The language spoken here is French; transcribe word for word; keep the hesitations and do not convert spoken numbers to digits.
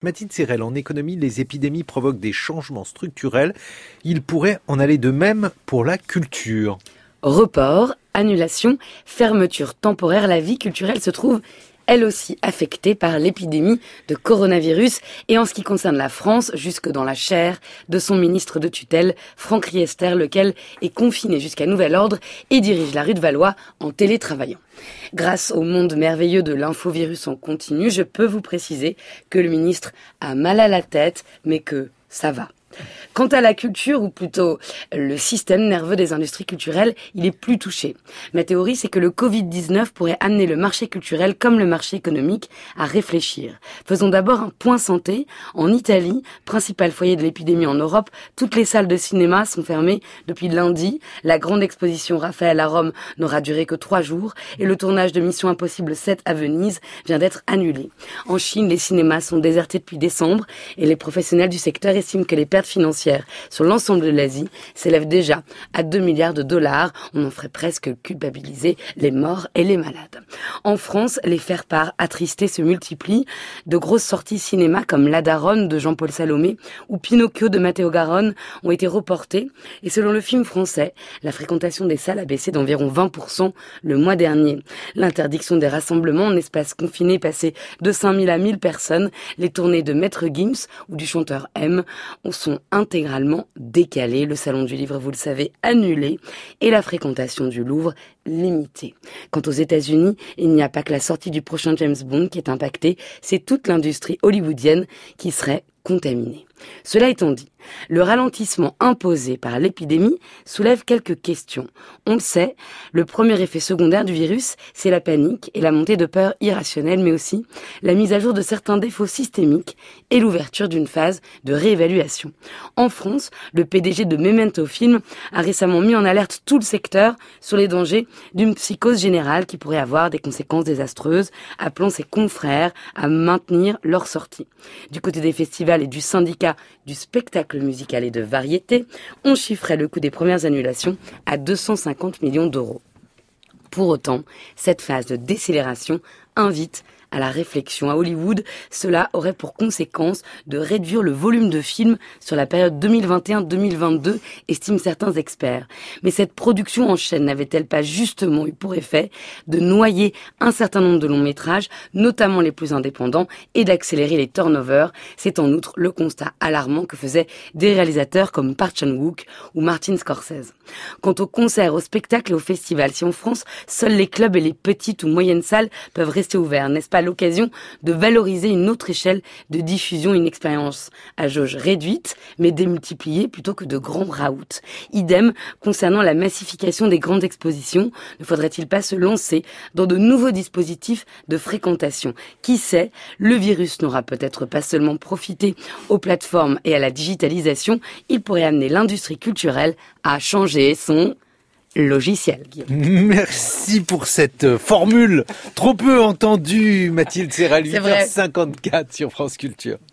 Mathilde Serrel, en économie, les épidémies provoquent des changements structurels. Il pourrait en aller de même pour la culture. Report, annulation, fermeture temporaire, la vie culturelle se trouve elle aussi affectée par l'épidémie de coronavirus. Et en ce qui concerne la France, jusque dans la chair de son ministre de tutelle, Franck Riester, lequel est confiné jusqu'à nouvel ordre et dirige la rue de Valois en télétravaillant. Grâce au monde merveilleux de l'infovirus en continu, je peux vous préciser que le ministre a mal à la tête, mais que ça va. Quant à la culture, ou plutôt le système nerveux des industries culturelles, il est plus touché. Ma théorie, c'est que le covid dix-neuf pourrait amener le marché culturel, comme le marché économique, à réfléchir. Faisons d'abord un point santé. En Italie, principal foyer de l'épidémie en Europe, toutes les salles de cinéma sont fermées depuis lundi. La grande exposition Raphaël à Rome n'aura duré que trois jours et le tournage de Mission Impossible sept à Venise vient d'être annulé. En Chine, les cinémas sont désertés depuis décembre et les professionnels du secteur estiment que les pertes financières sur l'ensemble de l'Asie s'élèvent déjà à deux milliards de dollars. On en ferait presque culpabiliser les morts et les malades. En France, les faire-part attristés se multiplient. De grosses sorties cinéma comme La Daronne de Jean-Paul Salomé ou Pinocchio de Matteo Garonne ont été reportées. Et selon le film français, la fréquentation des salles a baissé d'environ vingt pour cent le mois dernier. L'interdiction des rassemblements en espace confiné passé de cinq mille à mille personnes. Les tournées de Maître Gims ou du chanteur M sont intégralement décalées. Le salon du livre, vous le savez, annulé et la fréquentation du Louvre limitée. Quant aux États-Unis, il n'y a pas que la sortie du prochain James Bond qui est impactée, c'est toute l'industrie hollywoodienne qui serait contaminée. Cela étant dit, le ralentissement imposé par l'épidémie soulève quelques questions. On le sait, le premier effet secondaire du virus, c'est la panique et la montée de peur irrationnelle, mais aussi la mise à jour de certains défauts systémiques et l'ouverture d'une phase de réévaluation. En France, le P D G de Memento Film a récemment mis en alerte tout le secteur sur les dangers d'une psychose générale qui pourrait avoir des conséquences désastreuses, appelant ses confrères à maintenir leur sortie. Du côté des festivals et du syndicat du spectacle musical et de variété, on chiffrait le coût des premières annulations à deux cent cinquante millions d'euros. Pour autant, cette phase de décélération invite à la réflexion. À Hollywood, cela aurait pour conséquence de réduire le volume de films sur la période deux mille vingt et un deux mille vingt-deux, estiment certains experts. Mais cette production en chaîne n'avait-elle pas justement eu pour effet de noyer un certain nombre de longs métrages, notamment les plus indépendants, et d'accélérer les turnovers? C'est en outre le constat alarmant que faisaient des réalisateurs comme Park Chan-wook ou Martin Scorsese. Quant aux concerts, aux spectacles et aux festivals, si en France, seuls les clubs et les petites ou moyennes salles peuvent rester ouverts, n'est-ce pas l'occasion de valoriser une autre échelle de diffusion, une expérience à jauge réduite, mais démultipliée plutôt que de grands raouts. Idem concernant la massification des grandes expositions, ne faudrait-il pas se lancer dans de nouveaux dispositifs de fréquentation? Qui sait, le virus n'aura peut-être pas seulement profité aux plateformes et à la digitalisation, il pourrait amener l'industrie culturelle à changer son logiciel. Guillaume. Merci pour cette formule trop peu entendue, Mathilde Serrel, huit heures cinquante-quatre sur France Culture.